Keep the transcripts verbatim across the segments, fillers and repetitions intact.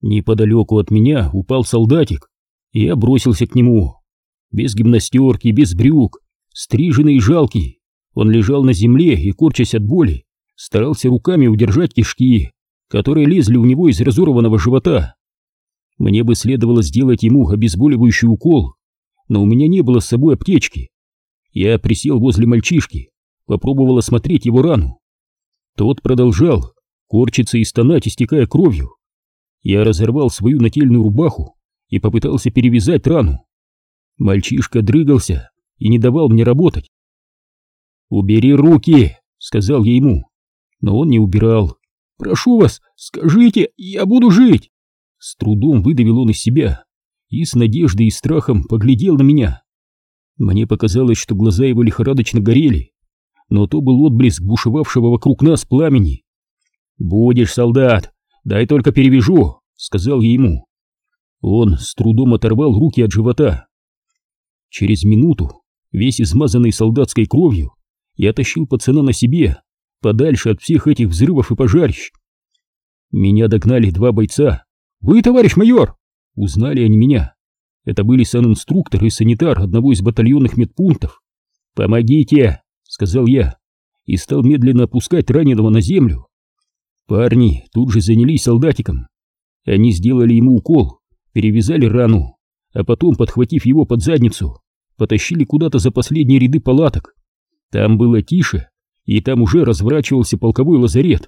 Неподалеку от меня упал солдатик, и я бросился к нему. Без гимнастерки, без брюк, стриженный и жалкий, он лежал на земле и, корчась от боли, старался руками удержать кишки, которые лезли у него из разорванного живота. Мне бы следовало сделать ему обезболивающий укол, но у меня не было с собой аптечки. Я присел возле мальчишки, попробовал осмотреть его рану. Тот продолжал корчиться и стонать, истекая кровью. Я разорвал свою нательную рубаху и попытался перевязать рану. Мальчишка дрыгался и не давал мне работать. «Убери руки!» — сказал я ему, но он не убирал. «Прошу вас, скажите, я буду жить!» С трудом выдавил он из себя и с надеждой и страхом поглядел на меня. Мне показалось, что глаза его лихорадочно горели, но то был отблеск бушевавшего вокруг нас пламени. «Будешь, солдат, дай только перевяжу!» — сказал я ему. Он с трудом оторвал руки от живота. Через минуту, весь измазанный солдатской кровью, я тащил пацана на себе, подальше от всех этих взрывов и пожарищ. Меня догнали два бойца. «Вы, товарищ майор!» Узнали они меня. Это были санинструктор и санитар одного из батальонных медпунктов. «Помогите!» — сказал я, и стал медленно опускать раненого на землю. Парни тут же занялись солдатиком. Они сделали ему укол, перевязали рану, а потом, подхватив его под задницу, потащили куда-то за последние ряды палаток. Там было тише, и там уже разворачивался полковой лазарет.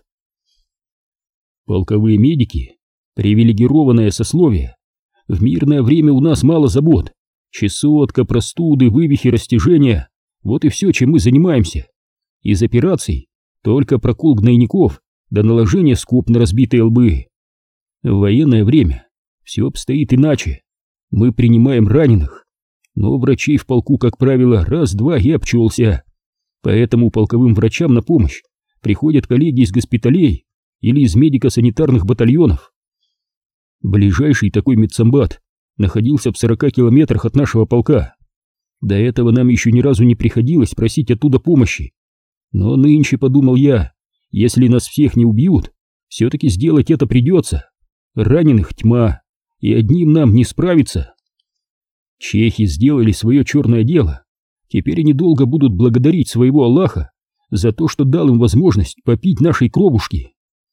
Полковые медики — привилегированное сословие. В мирное время у нас мало забот. Чесотка, простуды, вывихи, растяжения — вот и все, чем мы занимаемся. Из операций только прокол гнойников до наложения скоб на разбитые лбы. В военное время все обстоит иначе. Мы принимаем раненых, но врачей в полку, как правило, раз-два и обчелся. Поэтому полковым врачам на помощь приходят коллеги из госпиталей или из медико-санитарных батальонов. Ближайший такой медсамбат находился в сорока километрах от нашего полка. До этого нам еще ни разу не приходилось просить оттуда помощи. Но нынче, подумал я, если нас всех не убьют, все-таки сделать это придется. Раненых тьма, и одним нам не справиться. Чехи сделали свое черное дело. Теперь они долго будут благодарить своего Аллаха за то, что дал им возможность попить нашей кровушки.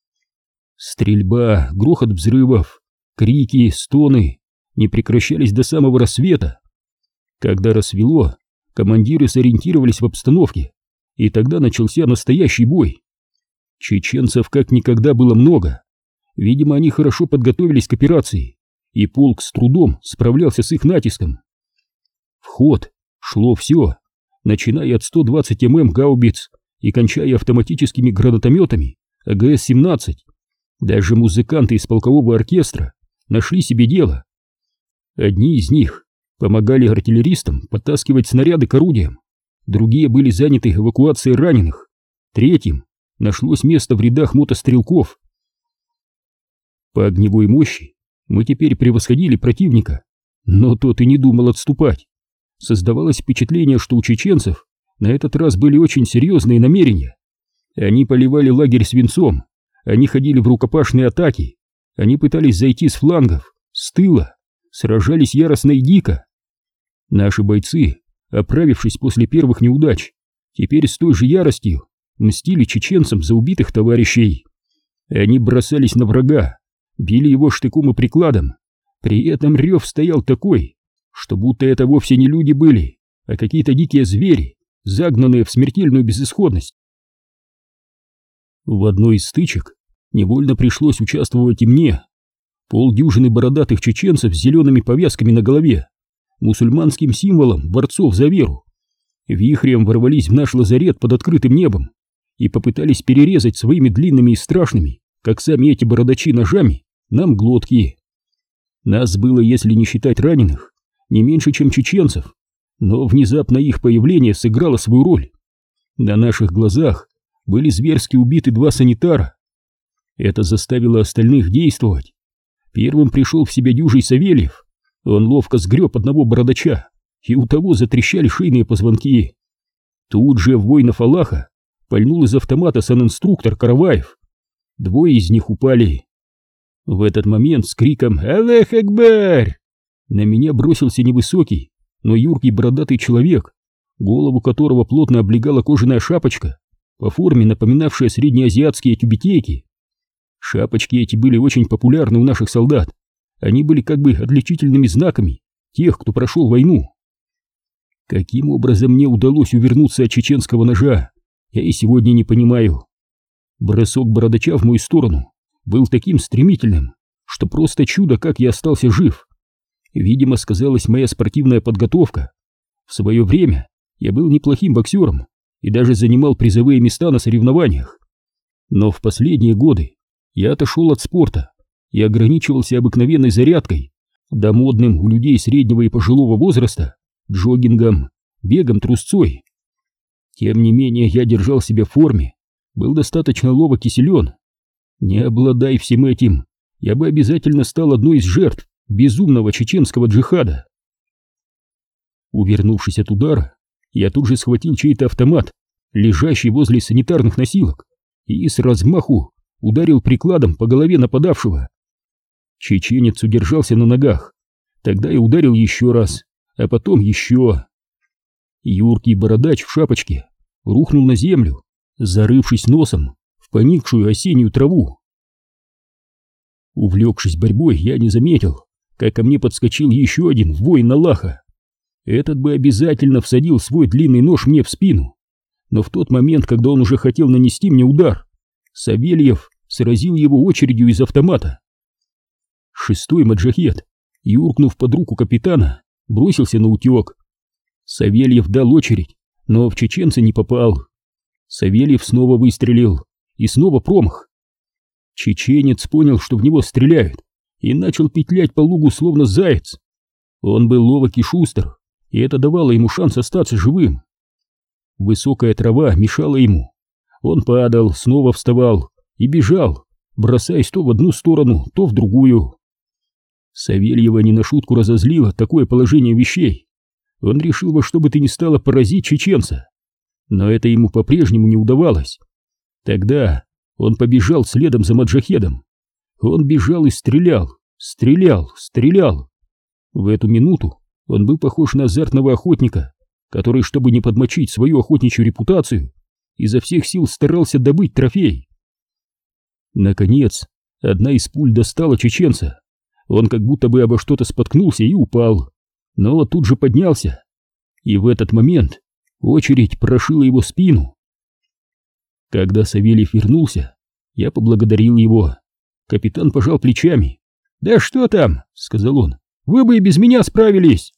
Стрельба, грохот взрывов, крики, стоны не прекращались до самого рассвета. Когда рассвело, командиры сориентировались в обстановке, и тогда начался настоящий бой. Чеченцев как никогда было много. Видимо, они хорошо подготовились к операции, и полк с трудом справлялся с их натиском. В ход шло все, начиная от сто двадцать миллиметров гаубиц и кончая автоматическими гранатометами А Г С семнадцать. Даже музыканты из полкового оркестра нашли себе дело. Одни из них помогали артиллеристам подтаскивать снаряды к орудиям, другие были заняты эвакуацией раненых, третьим нашлось место в рядах мотострелков. По огневой мощи мы теперь превосходили противника, но тот и не думал отступать. Создавалось впечатление, что у чеченцев на этот раз были очень серьезные намерения. Они поливали лагерь свинцом, они ходили в рукопашные атаки, они пытались зайти с флангов, с тыла, сражались яростно и дико. Наши бойцы, оправившись после первых неудач, теперь с той же яростью мстили чеченцам за убитых товарищей. Они бросались на врага, били его штыком и прикладом. При этом рев стоял такой, что будто это вовсе не люди были, а какие-то дикие звери, загнанные в смертельную безысходность. В одной из стычек невольно пришлось участвовать и мне. Полдюжины бородатых чеченцев с зелеными повязками на голове, мусульманским символом борцов за веру, вихрем ворвались в наш лазарет под открытым небом и попытались перерезать своими длинными и страшными, как сами эти бородачи, ножами, нам глотки. Нас было, если не считать раненых, не меньше, чем чеченцев, но внезапно их появление сыграло свою роль. На наших глазах были зверски убиты два санитара. Это заставило остальных действовать. Первым пришел в себя дюжий Савельев. Он ловко сгреб одного бородача, и у того затрещали шейные позвонки. Тут же в воинов Аллаха пальнул из автомата санинструктор Караваев. Двое из них упали. В этот момент с криком «Аллах Акбар!» на меня бросился невысокий, но юркий бородатый человек, голову которого плотно облегала кожаная шапочка, по форме напоминавшая среднеазиатские тюбетейки. Шапочки эти были очень популярны у наших солдат, они были как бы отличительными знаками тех, кто прошел войну. Каким образом мне удалось увернуться от чеченского ножа, я и сегодня не понимаю. Бросок бородача в мою сторону был таким стремительным, что просто чудо, как я остался жив. Видимо, сказалась моя спортивная подготовка. В свое время я был неплохим боксером и даже занимал призовые места на соревнованиях. Но в последние годы я отошел от спорта и ограничивался обыкновенной зарядкой, да модным у людей среднего и пожилого возраста джогингом, бегом трусцой. Тем не менее, я держал себя в форме, был достаточно ловок и силен. Не обладай всем этим, я бы обязательно стал одной из жертв безумного чеченского джихада. Увернувшись от удара, я тут же схватил чей-то автомат, лежащий возле санитарных носилок, и с размаху ударил прикладом по голове нападавшего. Чеченец удержался на ногах, тогда я ударил еще раз, а потом еще. Юркий бородач в шапочке рухнул на землю, зарывшись носом в поникшую осеннюю траву. Увлекшись борьбой, я не заметил, как ко мне подскочил еще один воин Аллаха. Этот бы обязательно всадил свой длинный нож мне в спину, но в тот момент, когда он уже хотел нанести мне удар, Савельев сразил его очередью из автомата. Шестой маджахед, юркнув под руку капитана, бросился на утек. Савельев дал очередь, но в чеченца не попал. Савельев снова выстрелил, и снова промах. Чеченец понял, что в него стреляют, и начал петлять по лугу словно заяц. Он был ловок и шустр, и это давало ему шанс остаться живым. Высокая трава мешала ему. Он падал, снова вставал и бежал, бросаясь то в одну сторону, то в другую. Савельева не на шутку разозлило такое положение вещей. Он решил во что бы то ни стало поразить чеченца, но это ему по-прежнему не удавалось. Тогда он побежал следом за маджахедом. Он бежал и стрелял, стрелял, стрелял. В эту минуту он был похож на азартного охотника, который, чтобы не подмочить свою охотничью репутацию, изо всех сил старался добыть трофей. Наконец, одна из пуль достала чеченца. Он как будто бы обо что-то споткнулся и упал, но тут же поднялся. И в этот момент очередь прошила его спину. Когда Савельев вернулся, я поблагодарил его. Капитан пожал плечами. «Да что там?» — сказал он. «Вы бы и без меня справились!»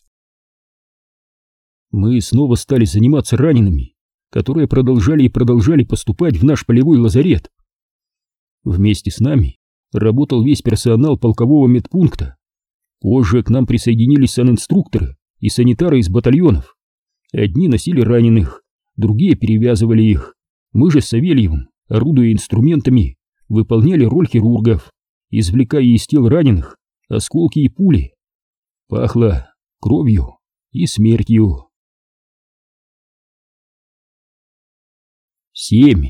Мы снова стали заниматься ранеными, которые продолжали и продолжали поступать в наш полевой лазарет. Вместе с нами работал весь персонал полкового медпункта. Позже к нам присоединились санинструкторы и санитары из батальонов. Одни носили раненых, другие перевязывали их. Мы же с Савельевым, орудуя инструментами, выполняли роль хирургов, извлекая из тел раненых осколки и пули. Пахло кровью и смертью. Семь.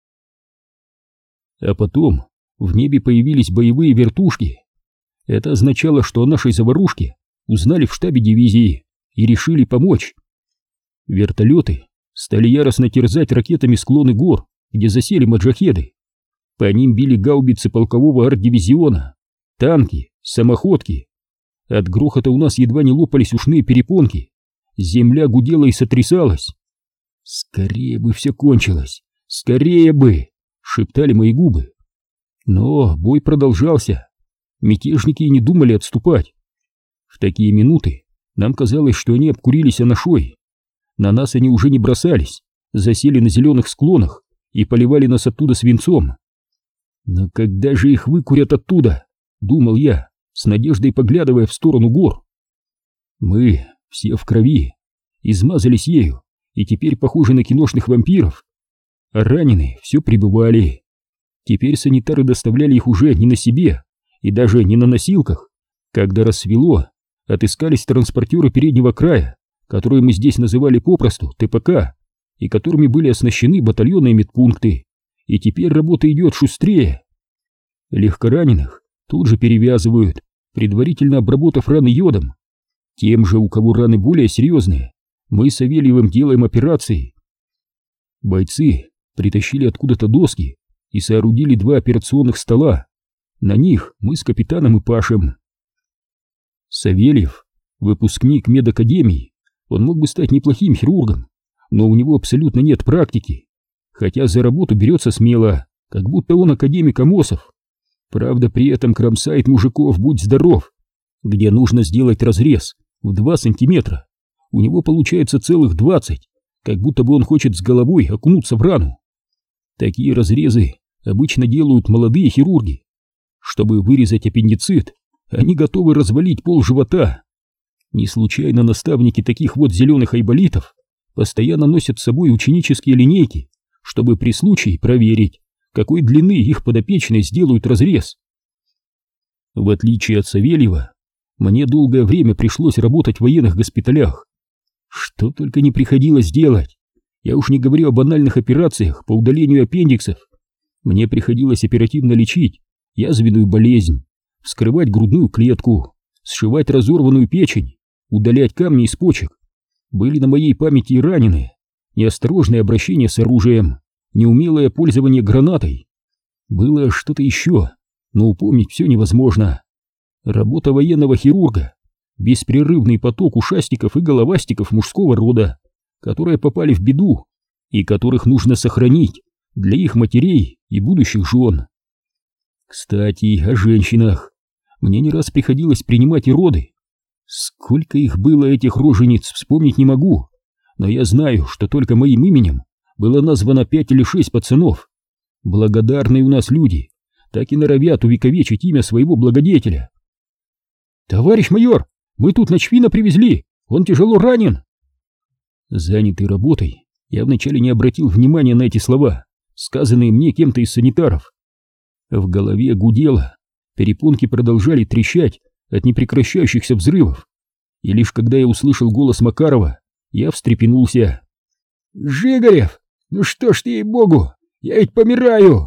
А потом в небе появились боевые вертушки. Это означало, что о нашей заварушке узнали в штабе дивизии и решили помочь. Вертолеты стали яростно терзать ракетами склоны гор, где засели маджахеды. По ним били гаубицы полкового арт-дивизиона, танки, самоходки. От грохота у нас едва не лопались ушные перепонки. Земля гудела и сотрясалась. «Скорее бы все кончилось! Скорее бы!» — шептали мои губы. Но бой продолжался. Мятежники и не думали отступать. В такие минуты нам казалось, что они обкурились анашой. На нас они уже не бросались, засели на зеленых склонах и поливали нас оттуда свинцом. «Но когда же их выкурят оттуда?» — думал я, с надеждой поглядывая в сторону гор. Мы все в крови, измазались ею и теперь похожи на киношных вампиров. А раненые все прибывали. Теперь санитары доставляли их уже не на себе и даже не на носилках. Когда рассвело, отыскались транспортеры переднего края, которые мы здесь называли попросту ТПК, и которыми были оснащены батальонные медпункты, и теперь работа идет шустрее. Легкораненых тут же перевязывают, предварительно обработав раны йодом. Тем же, у кого раны более серьезные, мы с Савельевым делаем операции. Бойцы притащили откуда-то доски и соорудили два операционных стола. На них мы с капитаном и Пашем. Савельев — выпускник медакадемии, он мог бы стать неплохим хирургом, но у него абсолютно нет практики, хотя за работу берется смело, как будто он академик Амосов. Правда, при этом кромсает мужиков, будь здоров. Где нужно сделать разрез в два сантиметра, у него получается целых двадцать, как будто бы он хочет с головой окунуться в рану. Такие разрезы обычно делают молодые хирурги. Чтобы вырезать аппендицит, они готовы развалить пол живота. Не случайно наставники таких вот зеленых айболитов постоянно носят с собой ученические линейки, чтобы при случае проверить, какой длины их подопечные сделают разрез. В отличие от Савельева, мне долгое время пришлось работать в военных госпиталях. Что только не приходилось делать. Я уж не говорю о банальных операциях по удалению аппендиксов. Мне приходилось оперативно лечить язвенную болезнь, вскрывать грудную клетку, сшивать разорванную печень, удалять камни из почек. Были на моей памяти и раненые, неосторожное обращение с оружием, неумелое пользование гранатой. Было что-то еще, но упомнить все невозможно. Работа военного хирурга, беспрерывный поток ушастиков и головастиков мужского рода, которые попали в беду и которых нужно сохранить для их матерей и будущих жен. Кстати, о женщинах. Мне не раз приходилось принимать и роды. Сколько их было, этих рожениц, вспомнить не могу, но я знаю, что только моим именем было названо пять или шесть пацанов. Благодарные у нас люди так и норовят увековечить имя своего благодетеля. «Товарищ майор, мы тут Ночвина привезли, он тяжело ранен!» Занятый работой, я вначале не обратил внимания на эти слова, сказанные мне кем-то из санитаров. В голове гудело, перепонки продолжали трещать от непрекращающихся взрывов, и лишь когда я услышал голос Макарова, я встрепенулся. «Жигарев, ну что ж ты, ей-богу, я ведь помираю!»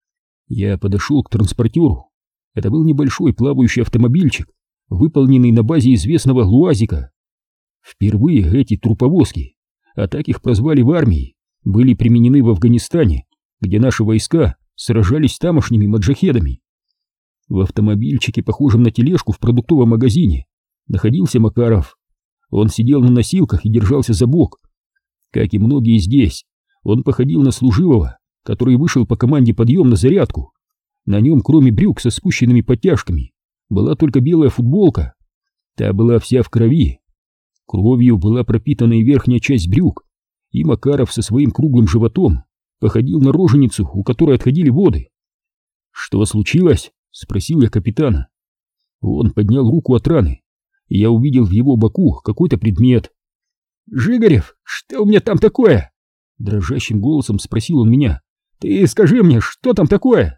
Я подошел к транспортеру. Это был небольшой плавающий автомобильчик, выполненный на базе известного ЛУАЗика. Впервые эти труповозки, а так их прозвали в армии, были применены в Афганистане, где наши войска сражались с тамошними маджахедами. В автомобильчике, похожем на тележку в продуктовом магазине, находился Макаров. Он сидел на носилках и держался за бок. Как и многие здесь, он походил на служивого, который вышел по команде подъем на зарядку. На нем, кроме брюк со спущенными подтяжками, была только белая футболка. Та была вся в крови. Кровью была пропитана и верхняя часть брюк, и Макаров со своим круглым животом походил на роженицу, у которой отходили воды. «Что случилось?» — спросил я капитана. Он поднял руку от раны, и я увидел в его боку какой-то предмет. «Жигарев, что у меня там такое?» Дрожащим голосом спросил он меня. «Ты скажи мне, что там такое?»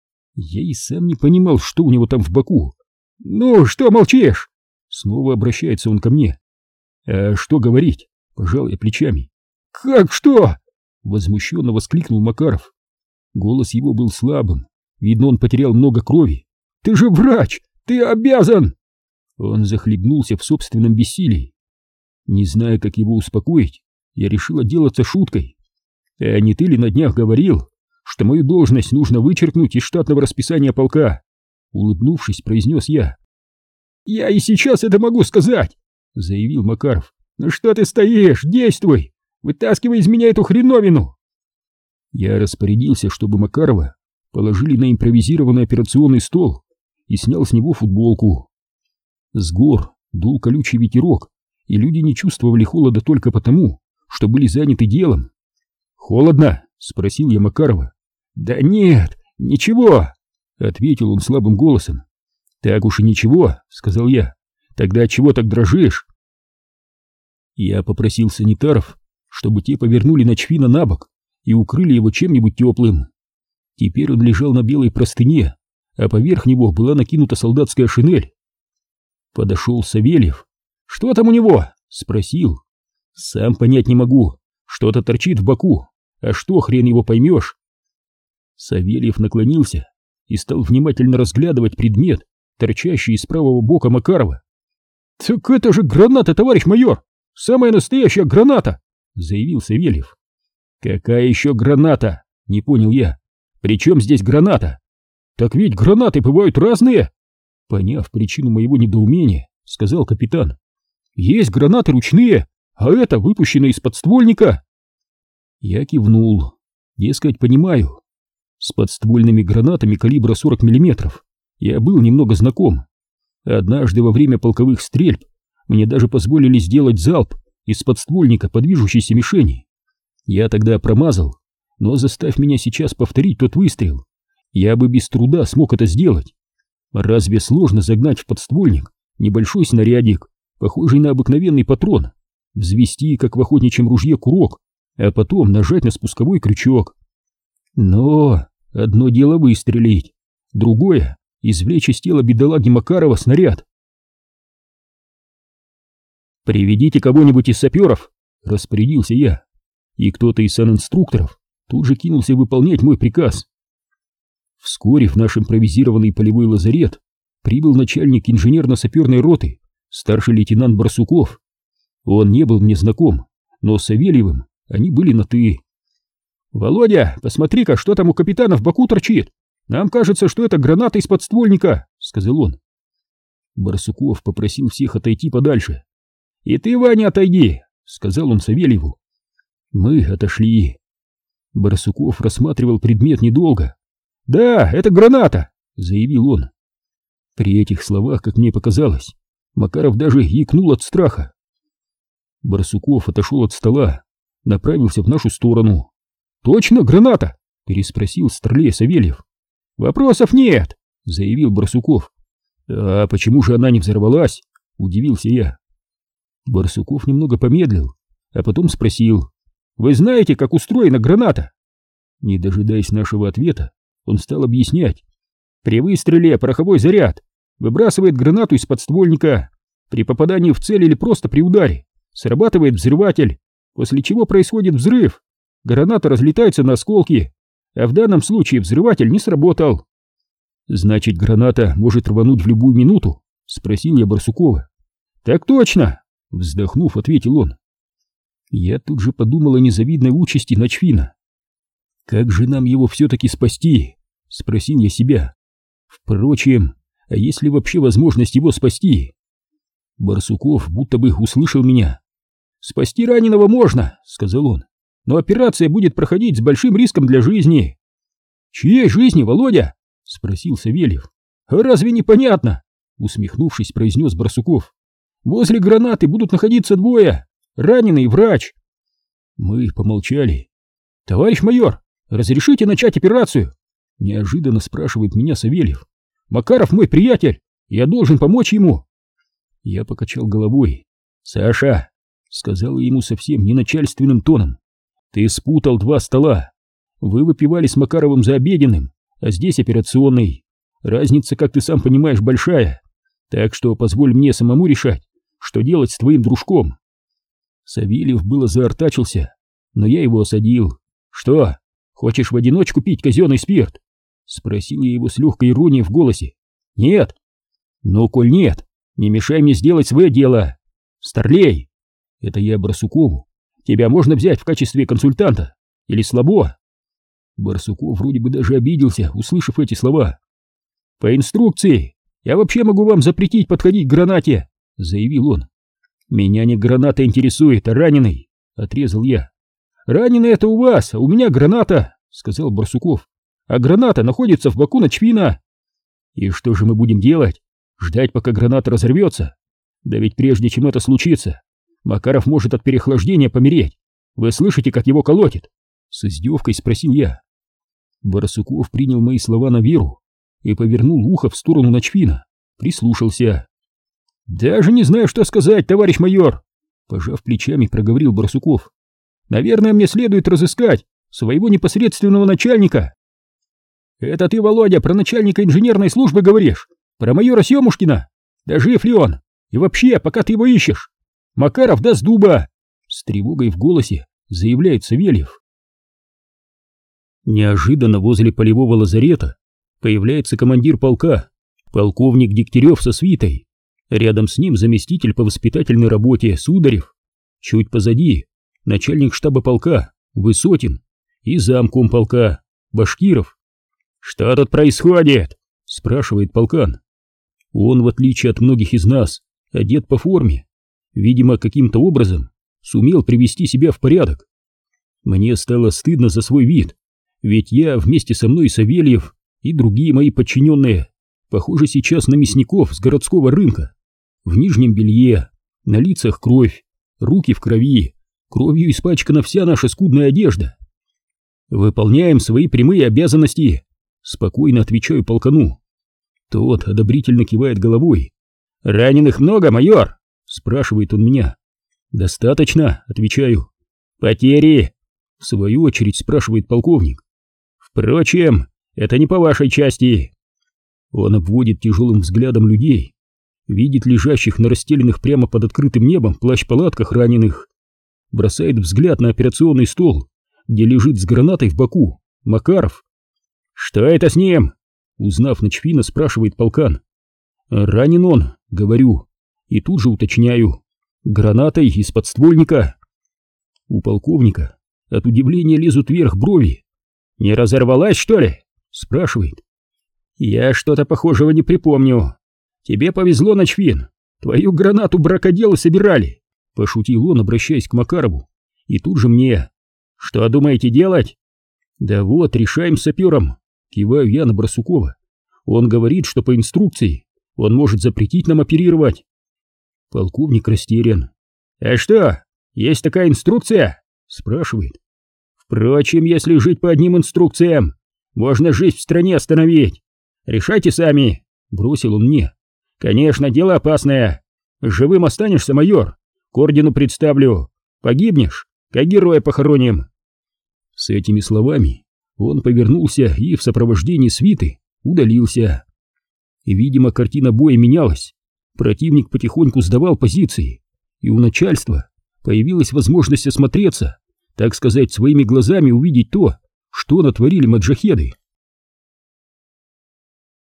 Я и сам не понимал, что у него там в боку. «Ну, что молчишь?» Снова обращается он ко мне. «А что говорить?» — пожал я плечами. «Как что?» — возмущенно воскликнул Макаров. Голос его был слабым, видно, он потерял много крови. «Ты же врач! Ты обязан!» Он захлебнулся в собственном бессилии. Не зная, как его успокоить, я решил отделаться шуткой. «А не ты ли на днях говорил, что мою должность нужно вычеркнуть из штатного расписания полка?» Улыбнувшись, произнес я. «Я и сейчас это могу сказать!» — заявил Макаров. «Ну что ты стоишь? Действуй! Вытаскивай из меня эту хреновину!» Я распорядился, чтобы Макарова положили на импровизированный операционный стол и снял с него футболку. С гор дул колючий ветерок, и люди не чувствовали холода только потому, что были заняты делом. «Холодно?» — спросил я Макарова. «Да нет, ничего!» — ответил он слабым голосом. «Так уж и ничего», — сказал я. «Тогда чего так дрожишь?» Я попросил санитаров, чтобы те повернули Ночвина на бок и укрыли его чем-нибудь теплым. Теперь он лежал на белой простыне, а поверх него была накинута солдатская шинель. Подошел Савельев. «Что там у него?» — спросил. «Сам понять не могу. Что-то торчит в боку. А что, хрен его поймешь?» Савельев наклонился и стал внимательно разглядывать предмет, торчащий из правого бока Макарова. «Так это же граната, товарищ майор! Самая настоящая граната!» — заявил Савельев. «Какая еще граната?» — не понял я. «При чем здесь граната?» «Так ведь гранаты бывают разные!» Поняв причину моего недоумения, сказал капитан. «Есть гранаты ручные, а это выпущено из подствольника!» Я кивнул. Дескать, понимаю. С подствольными гранатами калибра сорок миллиметров я был немного знаком. Однажды во время полковых стрельб мне даже позволили сделать залп из подствольника по движущейся мишени. Я тогда промазал, но заставь меня сейчас повторить тот выстрел, я бы без труда смог это сделать. Разве сложно загнать в подствольник небольшой снарядик, похожий на обыкновенный патрон, взвести, как в охотничьем ружье, курок, а потом нажать на спусковой крючок? Но одно дело выстрелить, другое — извлечь из тела бедолаги Макарова снаряд. «Приведите кого-нибудь из саперов», — распорядился я, и кто-то из санинструкторов тут же кинулся выполнять мой приказ. Вскоре в наш импровизированный полевой лазарет прибыл начальник инженерно-саперной роты, старший лейтенант Барсуков. Он не был мне знаком, но с Савельевым они были на «ты». «Володя, посмотри-ка, что там у капитана в боку торчит! Нам кажется, что это граната из подствольника», — сказал он. Барсуков попросил всех отойти подальше. «И ты, Ваня, отойди», — сказал он Савельеву. Мы отошли. Барсуков рассматривал предмет недолго. «Да, это граната», — заявил он. При этих словах, как мне показалось, Макаров даже икнул от страха. Барсуков отошел от стола, направился в нашу сторону. «Точно граната?» — переспросил старлей Савельев. «Вопросов нет», — заявил Барсуков. «А почему же она не взорвалась?» — удивился я. Барсуков немного помедлил, а потом спросил: «Вы знаете, как устроена граната?» Не дожидаясь нашего ответа, он стал объяснять. «При выстреле пороховой заряд выбрасывает гранату из подствольника. При попадании в цель или просто при ударе срабатывает взрыватель, после чего происходит взрыв. Граната разлетается на осколки, а в данном случае взрыватель не сработал». «Значит, граната может рвануть в любую минуту?» — спросил я Барсукова. «Так точно!» — вздохнув, ответил он. Я тут же подумал о незавидной участи Ночфина. «Как же нам его все-таки спасти?» — спросил я себя. «Впрочем, а есть ли вообще возможность его спасти?» Барсуков будто бы услышал меня. «Спасти раненого можно», — сказал он, — «но операция будет проходить с большим риском для жизни». «Чьей жизни, Володя?» — спросил Савельев. «А разве непонятно?» — усмехнувшись, произнес Барсуков. «Возле гранаты будут находиться двое, раненый и врач». Мы помолчали. «Товарищ майор, разрешите начать операцию?» — неожиданно спрашивает меня Савельев. «Макаров мой приятель, я должен помочь ему». Я покачал головой. «Саша», — сказал ему совсем не начальственным тоном, — «ты спутал два стола. Вы выпивали с Макаровым за обеденным, а здесь операционный. Разница, как ты сам понимаешь, большая. Так что позволь мне самому решать, что делать с твоим дружком». Савельев было заортачился, но я его осадил. «Что, хочешь в одиночку пить казенный спирт?» — спросил я его с легкой иронией в голосе. «Нет». «Ну, коль нет, не мешай мне сделать свое дело. Старлей!» — это я Барсукову. «Тебя можно взять в качестве консультанта? Или слабо?» Барсуков вроде бы даже обиделся, услышав эти слова. «По инструкции я вообще могу вам запретить подходить к гранате», — заявил он. «Меня не граната интересует, а раненый», — отрезал я. «Раненый это у вас, а у меня граната», — сказал Барсуков. «А граната находится в боку Ночфина». «И что же мы будем делать? Ждать, пока граната разорвется? Да ведь прежде чем это случится, Макаров может от переохлаждения помереть. Вы слышите, как его колотит?» С издевкой спросил я. Барсуков принял мои слова на веру и повернул ухо в сторону Ночфина, прислушался. «Даже не знаю, что сказать, товарищ майор», — пожав плечами, проговорил Барсуков. «Наверное, мне следует разыскать своего непосредственного начальника». «Это ты, Володя, про начальника инженерной службы говоришь? Про майора Семушкина? Да жив ли он? И вообще, пока ты его ищешь, Макаров даст дуба!» С тревогой в голосе заявляет Савельев. Неожиданно возле полевого лазарета появляется командир полка, полковник Дегтярев со свитой. Рядом с ним заместитель по воспитательной работе Сударев. Чуть позади начальник штаба полка Высотин и замком полка Башкиров. «Что тут происходит?» — спрашивает полкан. Он, в отличие от многих из нас, одет по форме. Видимо, каким-то образом сумел привести себя в порядок. Мне стало стыдно за свой вид, ведь я вместе со мной Савельев и другие мои подчиненные похожи сейчас на мясников с городского рынка. В нижнем белье, на лицах кровь, руки в крови, кровью испачкана вся наша скудная одежда. «Выполняем свои прямые обязанности», — спокойно отвечаю полкану. Тот одобрительно кивает головой. «Раненых много, майор?» — спрашивает он меня. «Достаточно», — отвечаю. «Потери?» — в свою очередь спрашивает полковник. «Впрочем, это не по вашей части». Он обводит тяжелым взглядом людей, видит лежащих на расстеленных прямо под открытым небом плащ-палатках раненых, бросает взгляд на операционный стол, где лежит с гранатой в боку Макаров. «Что это с ним?» — узнав Ночфина, спрашивает полкан. «Ранен он», — говорю, и тут же уточняю. «Гранатой из подствольника». У полковника от удивления лезут вверх брови. «Не разорвалась, что ли?» — спрашивает. «Я что-то похожего не припомню. Тебе повезло, Ночфин, твою гранату бракоделы собирали», — пошутил он, обращаясь к Макарову. И тут же мне. «Что думаете делать?» «Да вот, решаем с сапером», — киваю я на Барсукова. «Он говорит, что по инструкции он может запретить нам оперировать». Полковник растерян. «А что, есть такая инструкция?» — спрашивает. «Впрочем, если жить по одним инструкциям, можно жизнь в стране остановить. Решайте сами», — бросил он мне. «Конечно, дело опасное. Живым останешься, майор, к ордену представлю. Погибнешь, как героя похороним». С этими словами он повернулся и в сопровождении свиты удалился. И, видимо, картина боя менялась. Противник потихоньку сдавал позиции, и у начальства появилась возможность осмотреться, так сказать, своими глазами увидеть то, что натворили маджахеды.